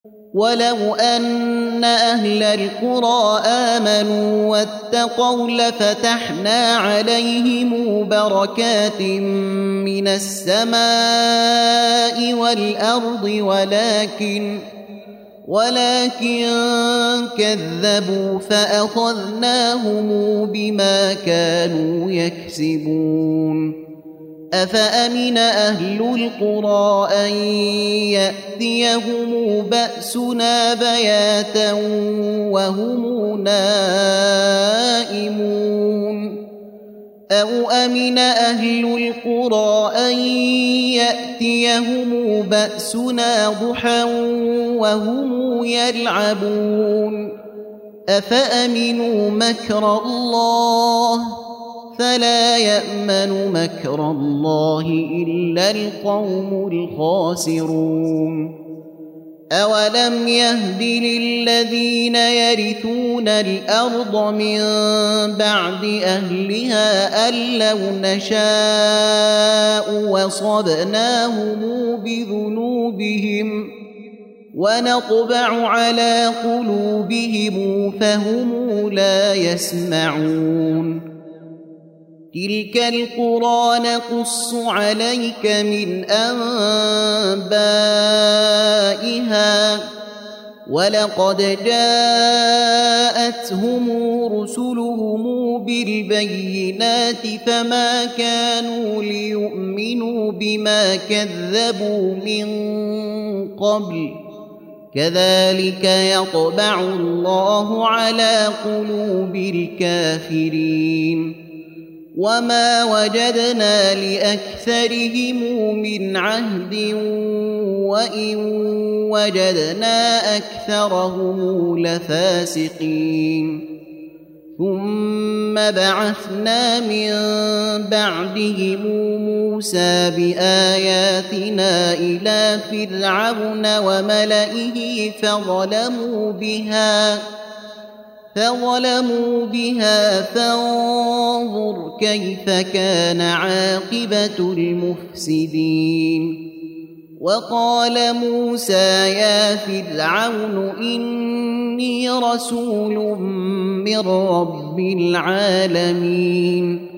ولو أن أهل القرى آمنوا واتقوا لفتحنا عليهم بركات من السماء والأرض ولكن كذبوا فأخذناهم بما كانوا يكسبون. أفأمن أهل القرى أن يأتيهم بأسنا بياتا وهم نائمون أو أمن أهل القرى أن يأتيهم بأسنا ضحى وهم يلعبون أفأمنوا مكر الله فلا يأمن مكر الله إلا القوم الخاسرون. أولم يهد للذين يرثون الأرض من بعد أهلها أن لو نشاء وصبناهم بذنوبهم ونطبع على قلوبهم فهم لا يسمعون. تلك القرى نقص عليك من أنبائها ولقد جاءتهم رسلهم بالبينات فما كانوا ليؤمنوا بما كذبوا من قبل كذلك يطبع الله على قلوب الكافرين. وما وجدنا لأكثرهم من عهد وإن وجدنا أكثرهم لفاسقين. ثم بعثنا من بعدهم موسى بآياتنا إلى فرعون وملئه فظلموا بها فانظر كيف كان عاقبة المفسدين. وقال موسى يا فرعون إني رسول من رب العالمين